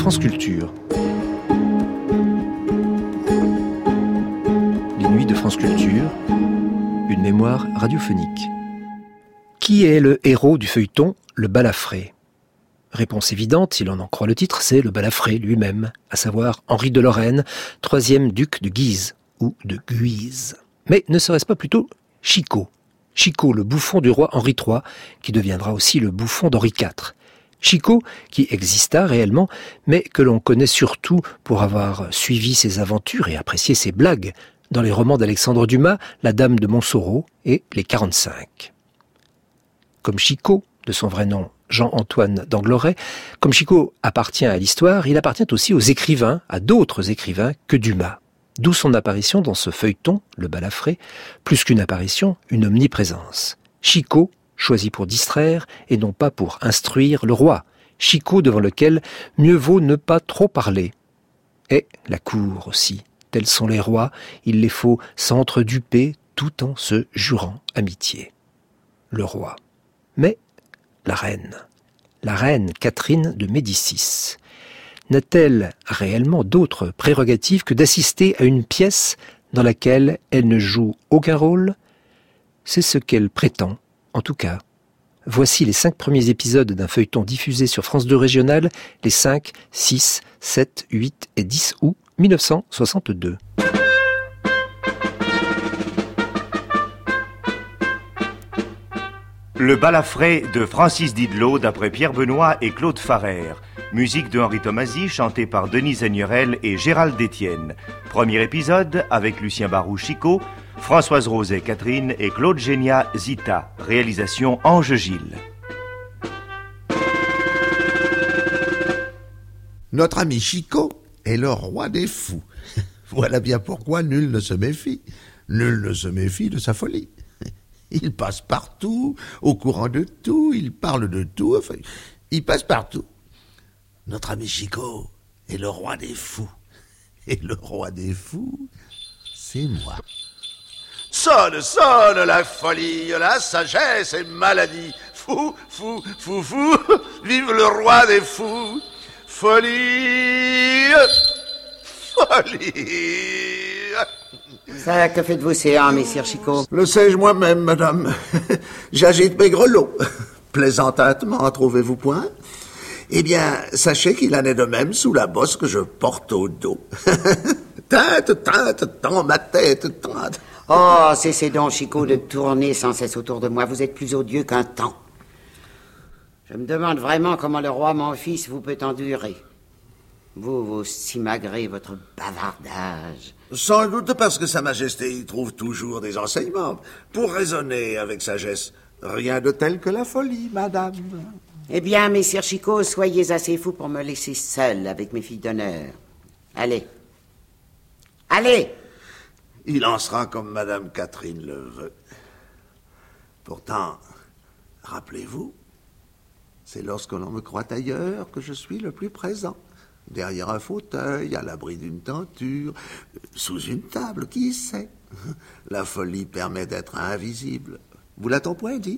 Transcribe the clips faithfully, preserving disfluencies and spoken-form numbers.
France Culture. Les nuits de France Culture, une mémoire radiophonique. Qui est le héros du feuilleton Le Balafré ? Réponse évidente, si l'on en croit le titre, c'est le Balafré lui-même, à savoir Henri de Lorraine, troisième duc de Guise, ou de Guise. Mais ne serait-ce pas plutôt Chicot ? Chicot, le bouffon du roi Henri trois, qui deviendra aussi le bouffon d'Henri quatre. Chicot, qui exista réellement, mais que l'on connaît surtout pour avoir suivi ses aventures et apprécié ses blagues dans les romans d'Alexandre Dumas, La Dame de Montsoreau et Les quarante-cinq. Comme Chicot, de son vrai nom Jean-Antoine d'Angloret, comme Chicot appartient à l'histoire, il appartient aussi aux écrivains, à d'autres écrivains que Dumas. D'où son apparition dans ce feuilleton, Le Balafré, plus qu'une apparition, une omniprésence. Chicot, choisi pour distraire et non pas pour instruire le roi. Chicot devant lequel mieux vaut ne pas trop parler. Et la cour aussi. Tels sont les rois, il les faut s'entreduper tout en se jurant amitié. Le roi. Mais la reine. La reine Catherine de Médicis. N'a-t-elle réellement d'autres prérogatives que d'assister à une pièce dans laquelle elle ne joue aucun rôle ? C'est ce qu'elle prétend, en tout cas. Voici les cinq premiers épisodes d'un feuilleton diffusé sur France deux Régional les cinq, six, sept, huit et dix août mille neuf cent soixante-deux. Le Balafré de Francis Didelot d'après Pierre Benoît et Claude Farrer. Musique de Henri Tomasi chantée par Denise Agnerel et Gérald Estienne. Premier épisode avec Lucien Barou Chicot, Françoise Roset Catherine et Claude Génia Zita. Réalisation Ange Gilles. Notre ami Chicot est le roi des fous. Voilà bien pourquoi nul ne se méfie. Nul ne se méfie de sa folie. Il passe partout, au courant de tout, il parle de tout, enfin, il passe partout. Notre ami Chicot est le roi des fous. Et le roi des fous, c'est moi. Sonne, sonne la folie, la sagesse et maladie. Fou, fou, fou, fou, vive le roi des fous. Folie, folie. Ça, que faites-vous, séant, messire Chicot ? Le sais-je moi-même, madame. J'agite mes grelots. Plaisantement, trouvez-vous point ? Eh bien, sachez qu'il en est de même sous la bosse que je porte au dos. Tinte, tinte, tant ma tête, tinte. Oh, cessez donc, Chicot, de tourner sans cesse autour de moi. Vous êtes plus odieux qu'un temps. Je me demande vraiment comment le roi, mon fils, vous peut endurer. Vous, vous simagrez votre bavardage. Sans doute parce que Sa Majesté y trouve toujours des enseignements pour raisonner avec sagesse. Rien de tel que la folie, madame. Eh bien, messire Chicot, soyez assez fous pour me laisser seul avec mes filles d'honneur. Allez. Allez! Il en sera comme madame Catherine le veut. Pourtant, rappelez-vous, c'est lorsque l'on me croit ailleurs que je suis le plus présent. Derrière un fauteuil, à l'abri d'une tenture, sous une table, qui sait? La folie permet d'être invisible. Vous l'a-t-on point dit?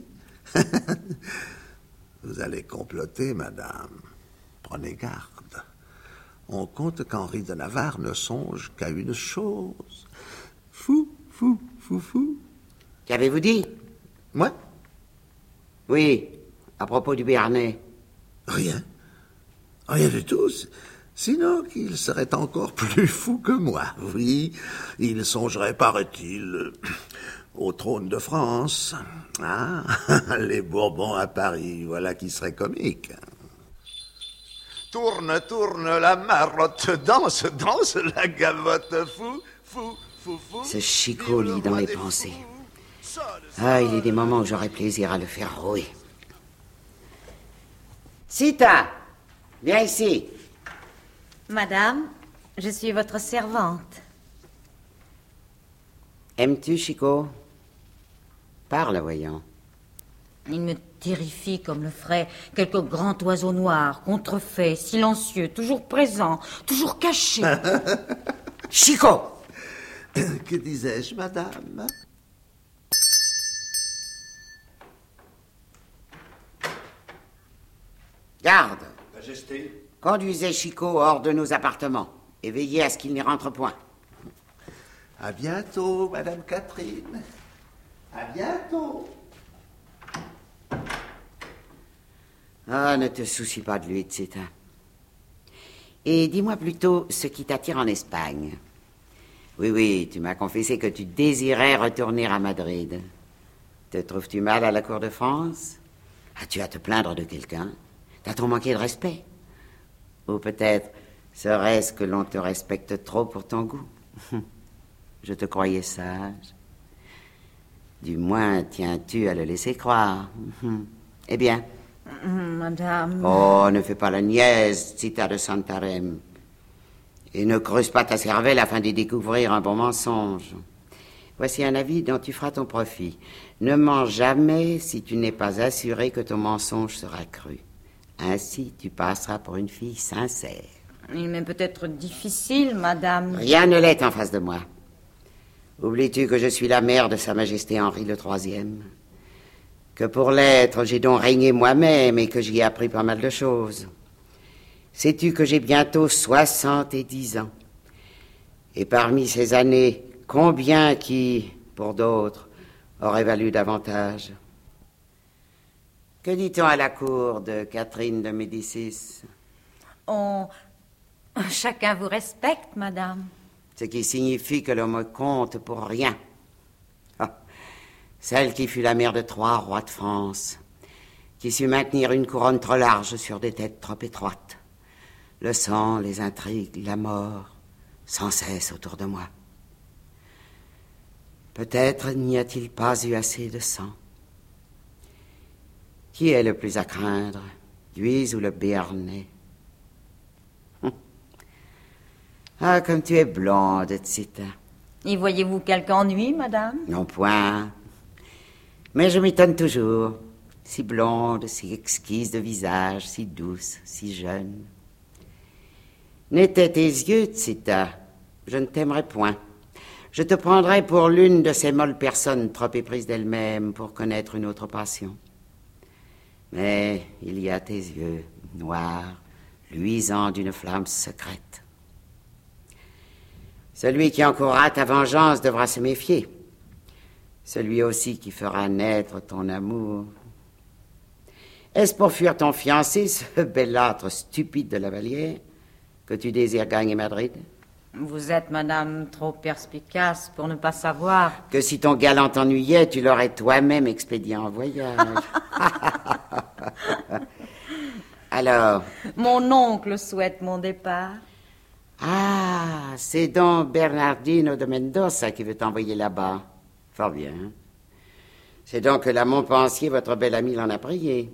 Vous allez comploter, madame. Prenez garde. On compte qu'Henri de Navarre ne songe qu'à une chose. Fou, fou, fou, fou. Qu'avez-vous dit? Moi? Oui, à propos du Béarnais. Rien. Rien du tout. Sinon qu'il serait encore plus fou que moi. Oui, il songerait, paraît-il, au trône de France. Ah, les Bourbons à Paris, voilà qui serait comique. Tourne, tourne la marotte, danse, danse la gavotte, fou, fou, fou, fou. Ce Chicot lit dans les pensées. Ah, il y a des moments où j'aurais plaisir à le faire rouer. Sita, viens ici. Madame, je suis votre servante. Aimes-tu Chicot? Parle, voyons. Il me terrifie comme le ferait quelque grand oiseau noir, contrefait, silencieux, toujours présent, toujours caché. Chicot! Que disais-je, madame? Garde! Majesté, Conduisez Chicot hors de nos appartements et veillez à ce qu'il n'y rentre point. À bientôt, Madame Catherine. À bientôt. Ah, ne te soucie pas de lui, Tsita. Et dis-moi plutôt ce qui t'attire en Espagne. Oui, oui, tu m'as confessé que tu désirais retourner à Madrid. Te trouves-tu mal à la cour de France? As-tu à te plaindre de quelqu'un? T'as-t-on manqué de respect? Ou peut-être serait-ce que l'on te respecte trop pour ton goût? Je te croyais sage. Du moins, tiens-tu à le laisser croire? Eh bien... Madame... Oh, ne fais pas la niaise, Tsita de Santarém. Et ne creuse pas ta cervelle afin d'y découvrir un bon mensonge. Voici un avis dont tu feras ton profit. Ne mens jamais si tu n'es pas assuré que ton mensonge sera cru. Ainsi, tu passeras pour une fille sincère. Il m'est peut-être difficile, madame. Rien ne l'est en face de moi. Oublies-tu que je suis la mère de Sa Majesté Henri le Troisième? Que pour l'être, j'ai donc régné moi-même et que j'y ai appris pas mal de choses. Sais-tu que j'ai bientôt soixante-dix ans? Et parmi ces années, combien qui, pour d'autres, auraient valu davantage? Que dit-on à la cour de Catherine de Médicis? On... Chacun vous respecte, madame. Ce qui signifie que l'on me compte pour rien. Ah, celle qui fut la mère de trois rois de France, qui sut maintenir une couronne trop large sur des têtes trop étroites. Le sang, les intrigues, la mort, sans cesse autour de moi. Peut-être n'y a-t-il pas eu assez de sang. Qui est le plus à craindre, Guise ou le Béarnais? hum. Ah, comme tu es blonde, Tsita. Y voyez-vous quelque ennui, madame? Non point. Mais je m'étonne toujours. Si blonde, si exquise de visage, si douce, si jeune. N'étaient tes yeux, Tsita, je ne t'aimerais point. Je te prendrais pour l'une de ces molles personnes trop éprises d'elles-mêmes pour connaître une autre passion. Mais il y a tes yeux, noirs, luisants d'une flamme secrète. Celui qui encourra ta vengeance devra se méfier. Celui aussi qui fera naître ton amour. Est-ce pour fuir ton fiancé, ce bellâtre stupide de la Vallière, que tu désires gagner Madrid? Vous êtes, madame, trop perspicace pour ne pas savoir... Que si ton galant t'ennuyait, tu l'aurais toi-même expédié en voyage. Alors? Mon oncle souhaite mon départ. Ah, c'est donc Bernardino de Mendoza qui veut t'envoyer là-bas. Fort bien. C'est donc que la Montpensier, votre belle amie, l'en a prié.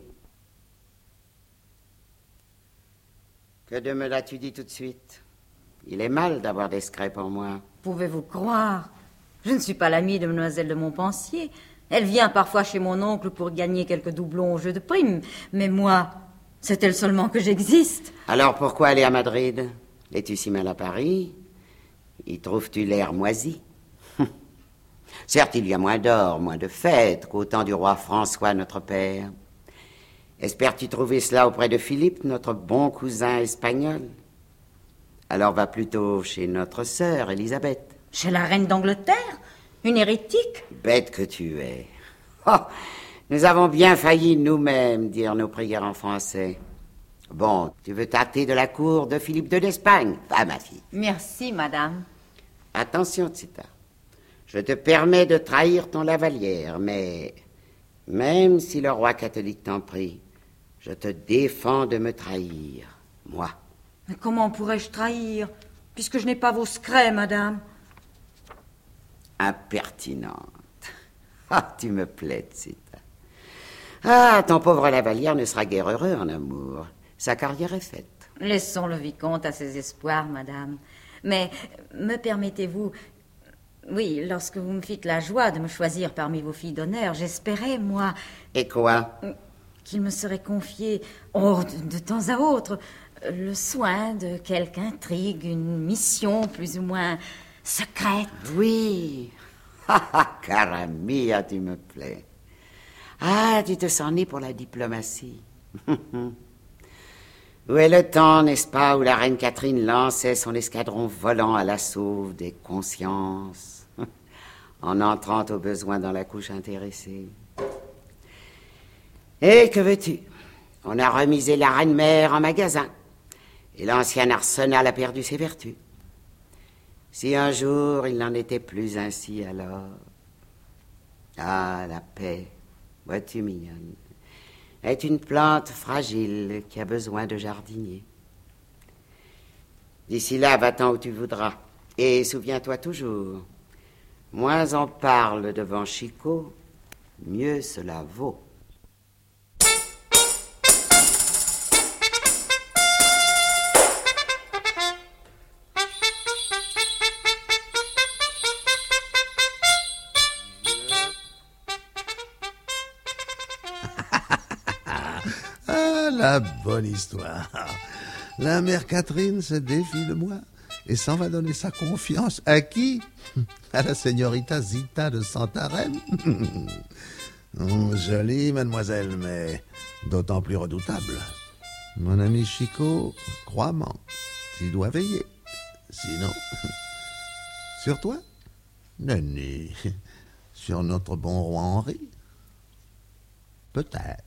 Que de me l'as-tu dit tout de suite? Il est mal d'avoir des secrets pour moi. Pouvez-vous croire? Je ne suis pas l'amie de mademoiselle de Montpensier. Elle vient parfois chez mon oncle pour gagner quelques doublons au jeu de primes. Mais moi, c'est elle seulement que j'existe. Alors pourquoi aller à Madrid? Es-tu si mal à Paris? Y trouves-tu l'air moisi? Certes, il y a moins d'or, moins de fêtes qu'au temps du roi François, notre père. Espères-tu trouver cela auprès de Philippe, notre bon cousin espagnol? Alors va plutôt chez notre sœur, Élisabeth. Chez la reine d'Angleterre? Une hérétique? Bête que tu es. Oh, nous avons bien failli nous-mêmes dire nos prières en français. Bon, tu veux tâter de la cour de Philippe deux d'Espagne? Va, ma fille. Merci, madame. Attention, Tsita. Je te permets de trahir ton Lavalière, mais même si le roi catholique t'en prie, je te défends de me trahir, moi. Mais comment pourrais-je trahir, puisque je n'ai pas vos secrets, madame? Impertinente. Ah, tu me plais, Tsita. Ah, ton pauvre Lavalière ne sera guère heureux en amour. Sa carrière est faite. Laissons le vicomte à ses espoirs, madame. Mais me permettez-vous... Oui, lorsque vous me fîtes la joie de me choisir parmi vos filles d'honneur, j'espérais, moi... Et quoi? Qu'il me serait confié, oh, de, de temps à autre, le soin de quelque intrigue, une mission plus ou moins secrète. Oui. Ah, cara mia, tu me plais. Ah, tu te sens né pour la diplomatie. Où est le temps, n'est-ce pas, où la reine Catherine lançait son escadron volant à l'assaut des consciences, en entrant au besoin dans la couche intéressée. Et que veux-tu? On a remisé la reine-mère en magasin, et l'ancien arsenal a perdu ses vertus. Si un jour il n'en était plus ainsi, alors... Ah, la paix, vois-tu, mignonne, est une plante fragile qui a besoin de jardinier. D'ici là, va-t'en où tu voudras. Et souviens-toi toujours, moins on parle devant Chicot, mieux cela vaut. La bonne histoire. La mère Catherine se défie de moi et s'en va donner sa confiance à qui? À la señorita Zita de Santarém. Jolie mademoiselle, mais d'autant plus redoutable. Mon ami Chicot, crois-moi, tu dois veiller. Sinon, sur toi? Nenni, sur notre bon roi Henri? Peut-être.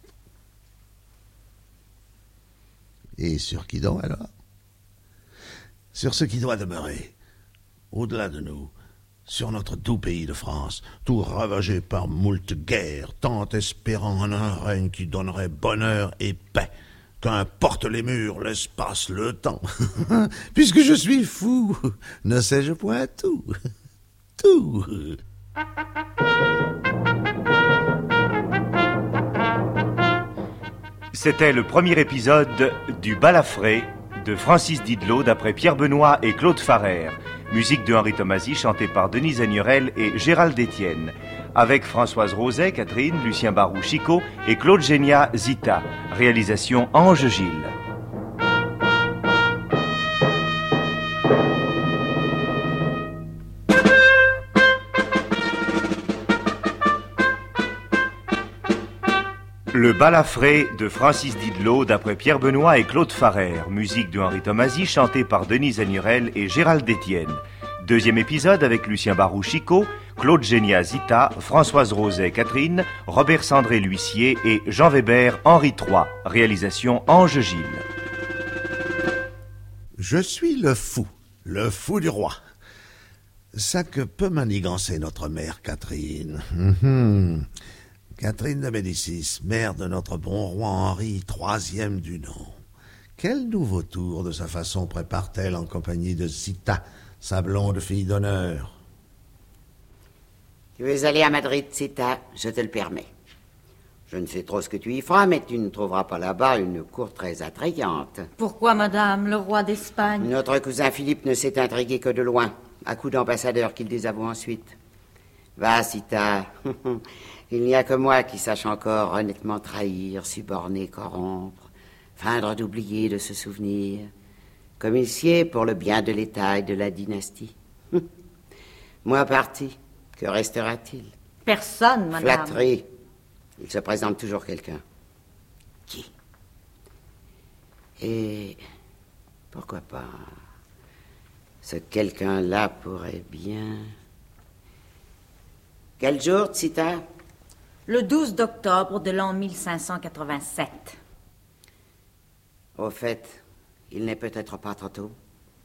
Et sur qui donc, alors? Sur ce qui doit demeurer, au-delà de nous, sur notre doux pays de France, tout ravagé par moult guerres, tant espérant en un règne qui donnerait bonheur et paix. Qu'importe les murs, l'espace, le temps. Puisque je suis fou, ne sais-je point tout? Tout. C'était le premier épisode du Balafré de Francis Didlot d'après Pierre Benoît et Claude Farrer. Musique de Henri Tomasi chantée par Denise Agnerel et Gérald Etienne. Avec Françoise Roset, Catherine, Lucien Barou, Chicot et Claude Génia, Zita. Réalisation Ange Gilles. Le Balafré de Francis Didlot d'après Pierre Benoît et Claude Farrer. Musique de Henri Tomasi chantée par Denise Agnerel et Gérald Etienne. Deuxième épisode avec Lucien Barou, Chicot, Claude Génia, Zita, Françoise Roset, Catherine, Robert Sandré, l'huissier et Jean Weber, Henri trois. Réalisation Ange Gilles. Je suis le fou, le fou du roi. Ça que peut manigancer notre mère Catherine. Mm-hmm. Catherine de Médicis, mère de notre bon roi Henri, troisième du nom. Quel nouveau tour de sa façon prépare-t-elle en compagnie de Zita, sa blonde fille d'honneur? Tu veux aller à Madrid, Zita, je te le permets. Je ne sais trop ce que tu y feras, mais tu ne trouveras pas là-bas une cour très attrayante. Pourquoi, madame, le roi d'Espagne? Notre cousin Philippe ne s'est intrigué que de loin, à coup d'ambassadeur qu'il désavoue ensuite. Va, Zita. Il n'y a que moi qui sache encore honnêtement trahir, suborner, corrompre, feindre d'oublier, de se souvenir, comme il sied pour le bien de l'État et de la dynastie. Moi parti, que restera-t-il? Personne, madame. Flatterie. Il se présente toujours quelqu'un. Qui? Et pourquoi pas, ce quelqu'un-là pourrait bien... Quel jour, Zita? Le douze d'octobre de l'an mille cinq cent quatre-vingt-sept. Au fait, il n'est peut-être pas trop tôt.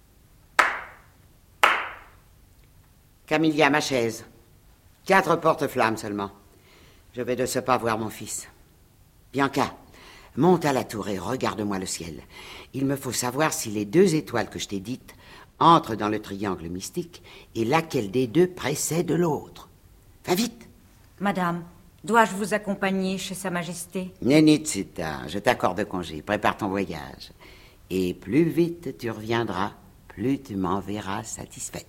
Camilla, ma chaise. Quatre porte-flammes seulement. Je vais de ce pas voir mon fils. Bianca, monte à la tour et regarde-moi le ciel. Il me faut savoir si les deux étoiles que je t'ai dites entrent dans le triangle mystique et laquelle des deux précède l'autre. Va vite. Madame, dois-je vous accompagner chez Sa Majesté? Nenni Zita, je t'accorde congé. Prépare ton voyage. Et plus vite tu reviendras, plus tu m'en verras satisfaite.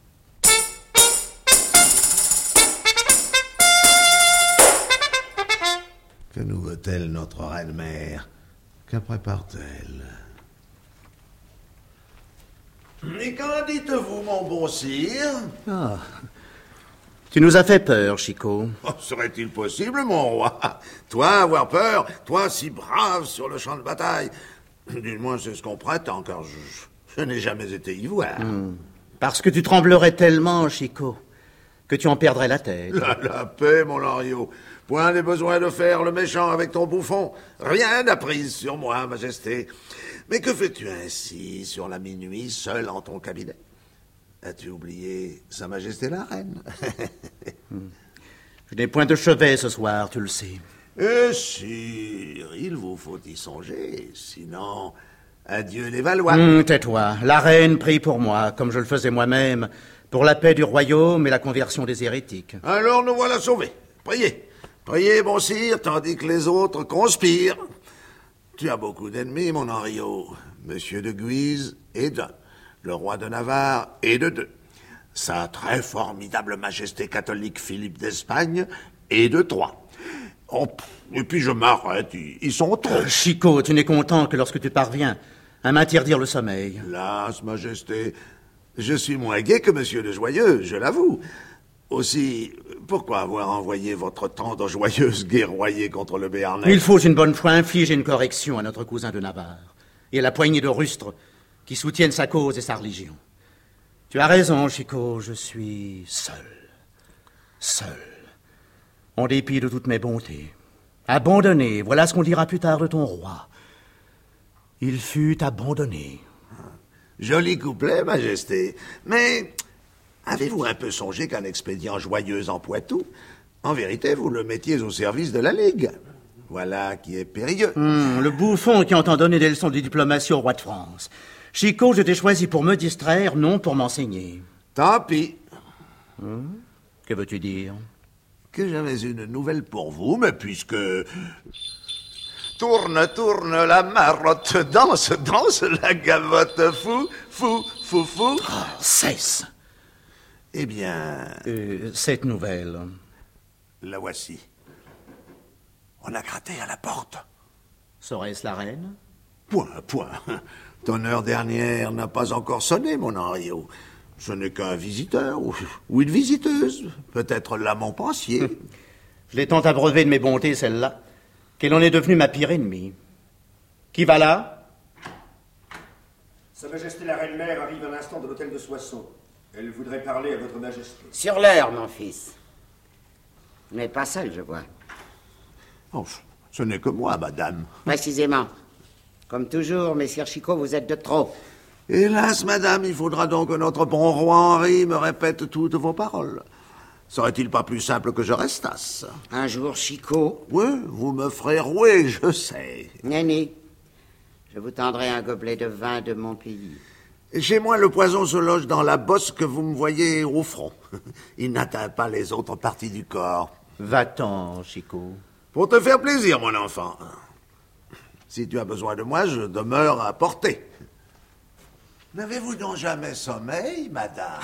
Que nous veut-elle, notre reine-mère? Que prépare-t-elle? Et qu'en dites-vous, mon bon sire? Ah, tu nous as fait peur, Chicot. Oh, serait-il possible, mon roi? Toi avoir peur, toi si brave sur le champ de bataille. Du moins, c'est ce qu'on prétend, car je, je n'ai jamais été y voir. Hmm. Parce que tu tremblerais tellement, Chico, que tu en perdrais la tête. La, la paix, mon Loriot. Point des besoins de faire le méchant avec ton bouffon. Rien n'a prise sur moi, Majesté. Mais que fais-tu ainsi, sur la minuit, seul en ton cabinet? As-tu oublié Sa Majesté la Reine? hmm. Je n'ai point de chevet ce soir, tu le sais. Eh sire, il vous faut y songer, sinon, adieu les Valois. Mmh, tais-toi, la reine prie pour moi, comme je le faisais moi-même, pour la paix du royaume et la conversion des hérétiques. Alors nous voilà sauvés. Priez, priez, bon sire, tandis que les autres conspirent. Tu as beaucoup d'ennemis, mon Henriot. Monsieur de Guise est d'un, le roi de Navarre est de deux. Sa très formidable majesté catholique Philippe d'Espagne est de trois. Oh, et puis je m'arrête, ils, ils sont trop. Euh, Chico, tu n'es content que lorsque tu parviens à m'interdire le sommeil. Hélas, Majesté, je suis moins gai que Monsieur de Joyeux, je l'avoue. Aussi, pourquoi avoir envoyé votre tendre joyeuse guerroyer contre le Béarnais? Il faut une bonne fois infliger une correction à notre cousin de Navarre et à la poignée de rustres qui soutiennent sa cause et sa religion. Tu as raison, Chico, je suis seul. Seul. En dépit de toutes mes bontés. Abandonné, voilà ce qu'on dira plus tard de ton roi. Il fut abandonné. Joli couplet, Majesté. Mais avez-vous un peu songé qu'un expédient joyeux en Poitou, en vérité, vous le mettiez au service de la Ligue? Voilà qui est périlleux. Hum, le bouffon qui entend donner des leçons de diplomatie au roi de France. Chico, je t'ai choisi pour me distraire, non pour m'enseigner. Tant pis. Hum, que veux-tu dire? Que j'avais une nouvelle pour vous, mais puisque... Tourne, tourne la marotte, danse, danse la gavotte, fou, fou, fou, fou. Oh, cesse. Eh bien... Euh, cette nouvelle... La voici. On a gratté à la porte. Serait-ce la reine? Point, point. Ton heure dernière n'a pas encore sonné, mon Henriot. Ce n'est qu'un visiteur, ou, ou une visiteuse. Peut-être là mon pensier. Je l'ai tant abreuvée de mes bontés, celle-là, qu'elle en est devenue ma pire ennemie. Qui va là? Sa Majesté la Reine-Mère arrive à l'instant de l'hôtel de Soissons. Elle voudrait parler à votre Majesté. Sur l'heure, mon fils. Vous n'êtes pas seul, je vois. Oh, ce n'est que moi, madame. Précisément. Comme toujours, messire Chicot, vous êtes de trop. Hélas, madame, il faudra donc que notre bon roi Henri me répète toutes vos paroles. Serait-il pas plus simple que je restasse? Un jour, Chicot... Oui, vous me ferez rouer, je sais. Néné, je vous tendrai un gobelet de vin de mon pays. Chez moi, le poison se loge dans la bosse que vous me voyez au front. Il n'atteint pas les autres parties du corps. Va-t'en, Chico. Pour te faire plaisir, mon enfant. Si tu as besoin de moi, je demeure à portée. N'avez-vous donc jamais sommeil, madame?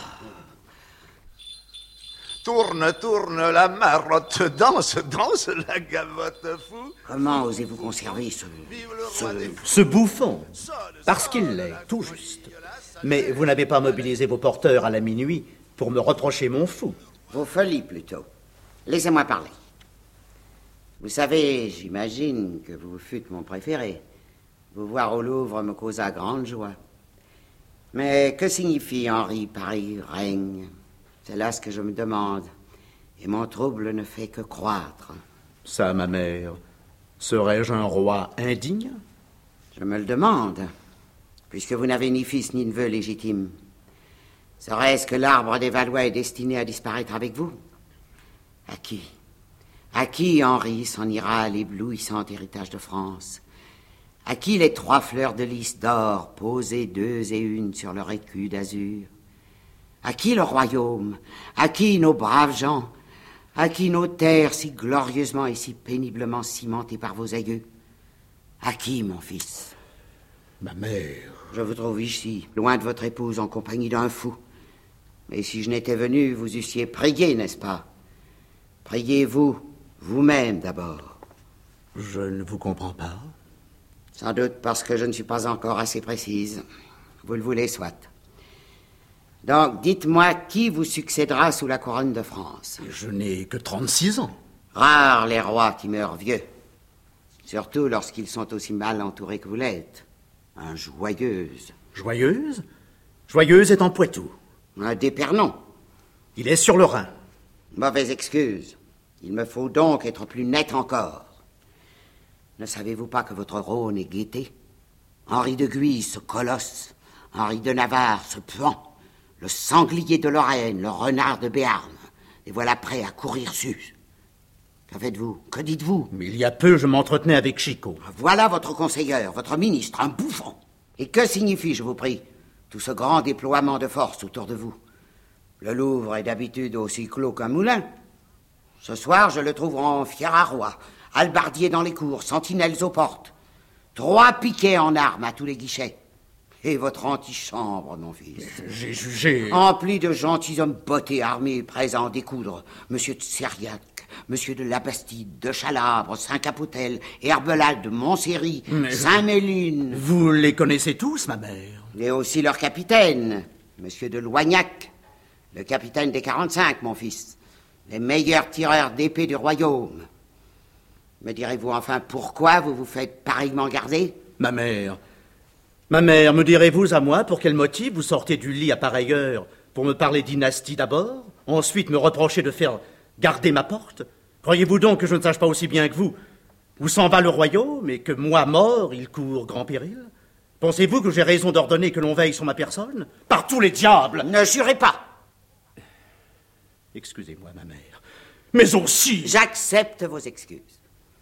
Tourne, tourne la marotte, danse, danse la gavotte, fou. Comment osez-vous conserver ce... ce... Ce bouffon, parce qu'il l'est, tout juste. Mais vous n'avez pas mobilisé vos porteurs à la minuit pour me reprocher mon fou. Vos folies, plutôt. Laissez-moi parler. Vous savez, j'imagine que vous fûtes mon préféré. Vous voir au Louvre me causa grande joie. Mais que signifie Henri pareil règne? C'est là ce que je me demande. Et mon trouble ne fait que croître. Ça, ma mère, serais-je un roi indigne? Je me le demande, puisque vous n'avez ni fils ni neveu légitime. Serait-ce que l'arbre des Valois est destiné à disparaître avec vous? À qui? À qui Henri s'en ira l'éblouissant héritage de France? À qui les trois fleurs de lys d'or posées deux et une sur leur écu d'azur? À qui le royaume? À qui nos braves gens? À qui nos terres si glorieusement et si péniblement cimentées par vos aïeux? À qui, mon fils? Ma mère... Je vous trouve ici, loin de votre épouse, en compagnie d'un fou. Mais si je n'étais venu, vous eussiez prié, n'est-ce pas? Priez-vous, vous-même d'abord. Je ne vous comprends pas. Sans doute parce que je ne suis pas encore assez précise. Vous le voulez, soit. Donc, dites-moi qui vous succédera sous la couronne de France. Je n'ai que trente-six ans. Rares les rois qui meurent vieux. Surtout lorsqu'ils sont aussi mal entourés que vous l'êtes. Un Joyeuse. Joyeuse? Joyeuse est en Poitou. Un d'Épernon. Il est sur le Rhin. Mauvaise excuse. Il me faut donc être plus net encore. Ne savez-vous pas que votre Rhône est Gaîté? Henri de Guise, ce colosse. Henri de Navarre, ce puant. Le sanglier de Lorraine, le renard de Béarn. Et voilà prêt à courir sus. Que faites-vous? Que dites-vous? Mais il y a peu, je m'entretenais avec Chicot. Voilà votre conseilleur, votre ministre, un bouffon. Et que signifie, je vous prie, tout ce grand déploiement de force autour de vous? Le Louvre est d'habitude aussi clos qu'un moulin. Ce soir, je le trouve en fier à roi, hallebardier dans les cours, sentinelles aux portes. Trois piquets en armes à tous les guichets. Et votre antichambre, mon fils. J'ai jugé... Empli de gentilshommes bottés, armés, prêts à en découdre. Monsieur de Seriac, Monsieur de Labastide, de Chalabre, Saint-Capotel, Herbelade, Montséry, Mais Saint-Méline. Vous les connaissez tous, ma mère? Et aussi leur capitaine, Monsieur de Loignac, le capitaine des quarante-cinq, mon fils. Les meilleurs tireurs d'épée du royaume. Me direz-vous enfin pourquoi vous vous faites pareillement garder? Ma mère... Ma mère, me direz-vous à moi pour quel motif vous sortez du lit à pareille heure? Pour me parler dynastie d'abord, ensuite me reprocher de faire garder ma porte? Croyez-vous donc que je ne sache pas aussi bien que vous où s'en va le royaume et que moi, mort, il court grand péril? Pensez-vous que j'ai raison d'ordonner que l'on veille sur ma personne? Par tous les diables! Ne jurez pas! Excusez-moi, ma mère, mais aussi... J'accepte vos excuses.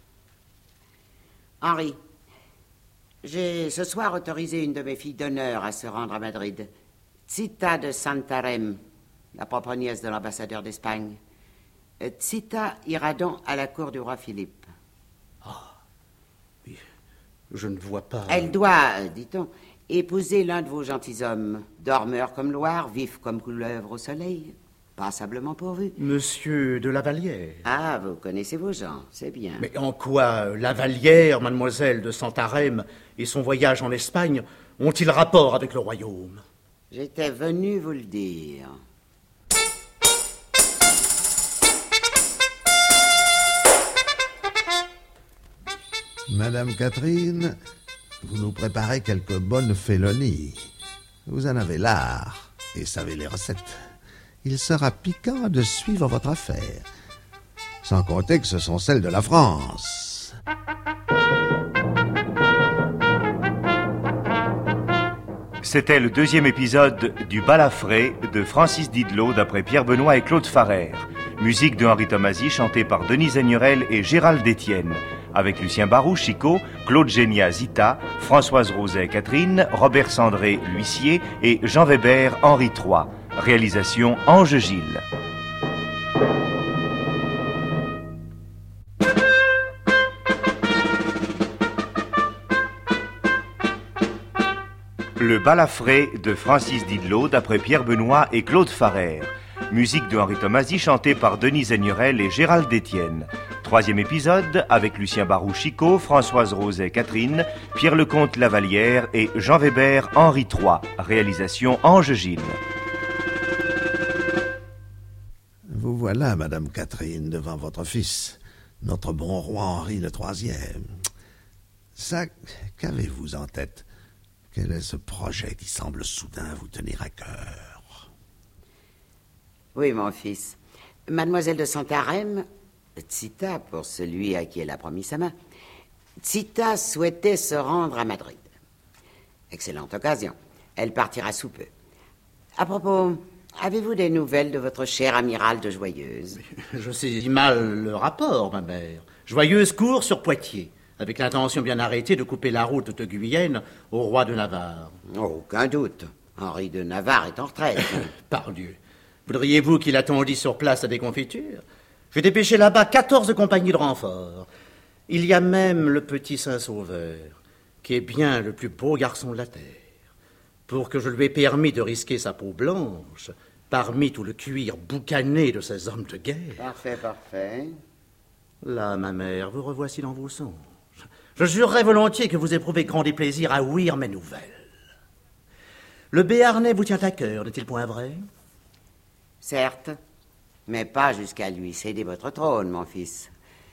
Henri, j'ai ce soir autorisé une de mes filles d'honneur à se rendre à Madrid. Zita de Santarém, la propre nièce de l'ambassadeur d'Espagne. Zita ira donc à la cour du roi Philippe. Ah, mais je ne vois pas... Elle doit, dit-on, épouser l'un de vos gentilshommes, dormeur comme Loire, vif comme couleuvre au soleil, passablement pourvu. Monsieur de Lavallière. Ah, vous connaissez vos gens, c'est bien. Mais en quoi Lavallière, mademoiselle de Santarém, et son voyage en Espagne ont-ils rapport avec le royaume? J'étais venu vous le dire. Madame Catherine, vous nous préparez quelques bonnes félonies. Vous en avez l'art et savez les recettes. Il sera piquant de suivre votre affaire. Sans compter que ce sont celles de la France. C'était le deuxième épisode du Balafré de Francis Didelot d'après Pierre Benoît et Claude Farrer. Musique de Henri Tomasi chantée par Denise Agnerel et Gérald Estienne. Avec Lucien Barou, Chicot, Claude Génia, Zita, Françoise Roset, Catherine, Robert Sandré, l'huissier et Jean Weber, Henri trois. Réalisation Ange Gilles. Le Balafré de Francis Didelot d'après Pierre Benoît et Claude Farrer. Musique de Henri Tomasi chantée par Denise Agnerel et Gérald Estienne. Troisième épisode avec Lucien Barou, Chicot, Françoise Roset, Catherine, Pierre Lecomte Lavallière et Jean Weber, Henri trois. Réalisation Ange Gilles. Vous voilà, Madame Catherine, devant votre fils, notre bon roi Henri le troisième. Ça, qu'avez-vous en tête? Quel est ce projet qui semble soudain vous tenir à cœur? Oui, mon fils. Mademoiselle de Santarém, Zita, pour celui à qui elle a promis sa main, Zita souhaitait se rendre à Madrid. Excellente occasion. Elle partira sous peu. À propos, avez-vous des nouvelles de votre cher amiral de Joyeuse? Je sais mal le rapport, ma mère. Joyeuse court sur Poitiers, avec l'intention bien arrêtée de couper la route de Guyenne au roi de Navarre. Oh, aucun doute. Henri de Navarre est en retraite. Pardieu. Voudriez-vous qu'il attendît sur place à des confitures? J'ai dépêché là-bas quatorze compagnies de renfort. Il y a même le petit Saint-Sauveur, qui est bien le plus beau garçon de la terre. Pour que je lui ai permis de risquer sa peau blanche, parmi tout le cuir boucané de ces hommes de guerre. Parfait, parfait. Là, ma mère, vous revoici dans vos songes. Je jurerais volontiers que vous éprouvez grand déplaisir à ouïr mes nouvelles. Le Béarnais vous tient à cœur, n'est-il point vrai? Certes, mais pas jusqu'à lui céder votre trône, mon fils.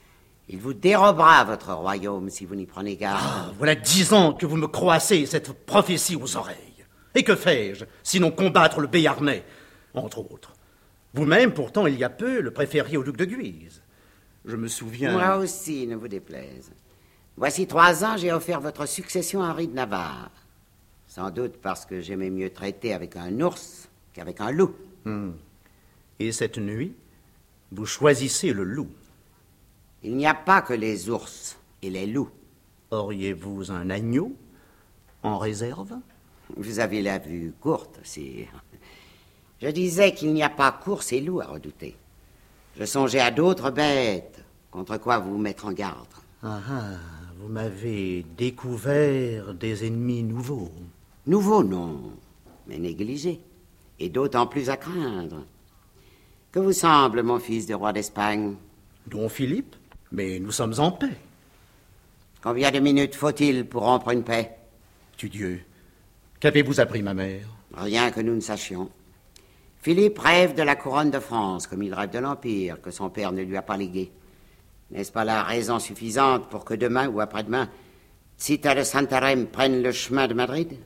Il vous dérobera votre royaume si vous n'y prenez garde. Ah, voilà dix ans que vous me croissez cette prophétie aux oreilles. Et que fais-je, sinon combattre le Béarnais, entre autres? Vous-même, pourtant, il y a peu, le préfériez au duc de Guise. Je me souviens... Moi aussi, ne vous déplaise. Voici trois ans, j'ai offert votre succession à Henri de Navarre. Sans doute parce que j'aimais mieux traiter avec un ours qu'avec un loup. Hmm. Et cette nuit, vous choisissez le loup. Il n'y a pas que les ours et les loups. Auriez-vous un agneau en réserve? Vous avez la vue courte, sire. Je disais qu'il n'y a pas course et loup à redouter. Je songeais à d'autres bêtes, contre quoi vous mettre en garde. Ah ah, vous m'avez découvert des ennemis nouveaux. Nouveaux, non, mais négligés, et d'autant plus à craindre. Que vous semble, mon fils de roi d'Espagne? Don Philippe? Mais nous sommes en paix. Combien de minutes faut-il pour rompre une paix? Tu Dieu, qu'avez-vous appris, ma mère? Rien que nous ne sachions. Philippe rêve de la couronne de France, comme il rêve de l'Empire, que son père ne lui a pas légué. N'est-ce pas la raison suffisante pour que demain ou après-demain, Cita de Santarém prenne le chemin de Madrid?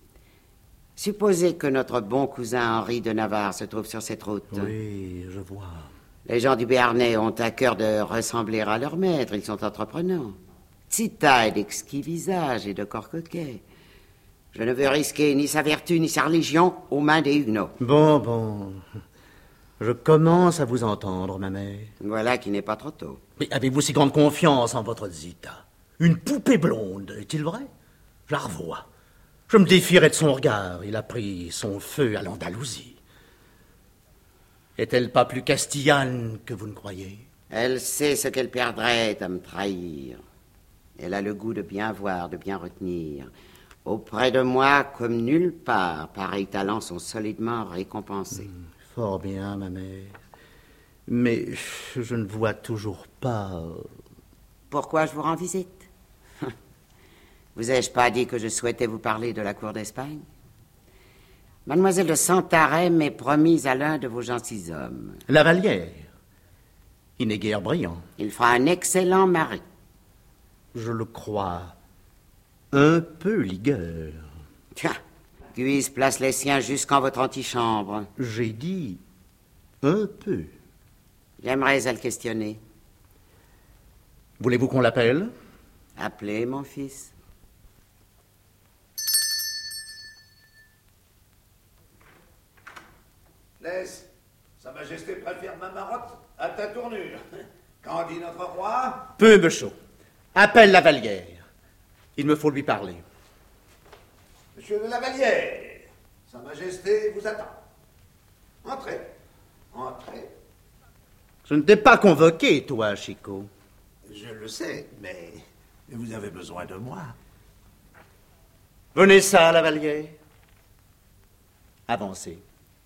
Supposez que notre bon cousin Henri de Navarre se trouve sur cette route. Oui, je vois. Les gens du Béarnais ont à cœur de ressembler à leur maître, ils sont entreprenants. Cita est d'exquis visage et de corps coquet. Je ne veux risquer ni sa vertu ni sa religion aux mains des Huguenots. Bon, bon. Je commence à vous entendre, ma mère. Voilà qui n'est pas trop tôt. Mais avez-vous si grande confiance en votre Zita? Une poupée blonde, est-il vrai? Je la revois. Je me défierais de son regard. Il a pris son feu à l'Andalousie. Est-elle pas plus castillane que vous ne croyez? Elle sait ce qu'elle perdrait à me trahir. Elle a le goût de bien voir, de bien retenir. Auprès de moi, comme nulle part, pareils talents sont solidement récompensés. Mmh, fort bien, ma mère. Mais je ne vois toujours pas... Pourquoi je vous rends visite? Vous ai-je pas dit que je souhaitais vous parler de la cour d'Espagne? Mademoiselle de Santarém est promise à l'un de vos gentilshommes. La Vallière. Il n'est guère brillant. Il fera un excellent mari. Je le crois un peu ligueur. Tiens, Guise place les siens jusqu'en votre antichambre. J'ai dit un peu. J'aimerais à le questionner. Voulez-vous qu'on l'appelle? Appelez, mon fils. Laisse, Sa Majesté préfère ma marotte à ta tournure. Qu'en dit notre roi? Peu me chaud. Appelle la Vallière. Il me faut lui parler. Monsieur de la Vallière, Sa Majesté vous attend. Entrez, entrez. Je ne t'ai pas convoqué, toi, Chico. Je le sais, mais vous avez besoin de moi. Venez ça, la Vallière. Avancez.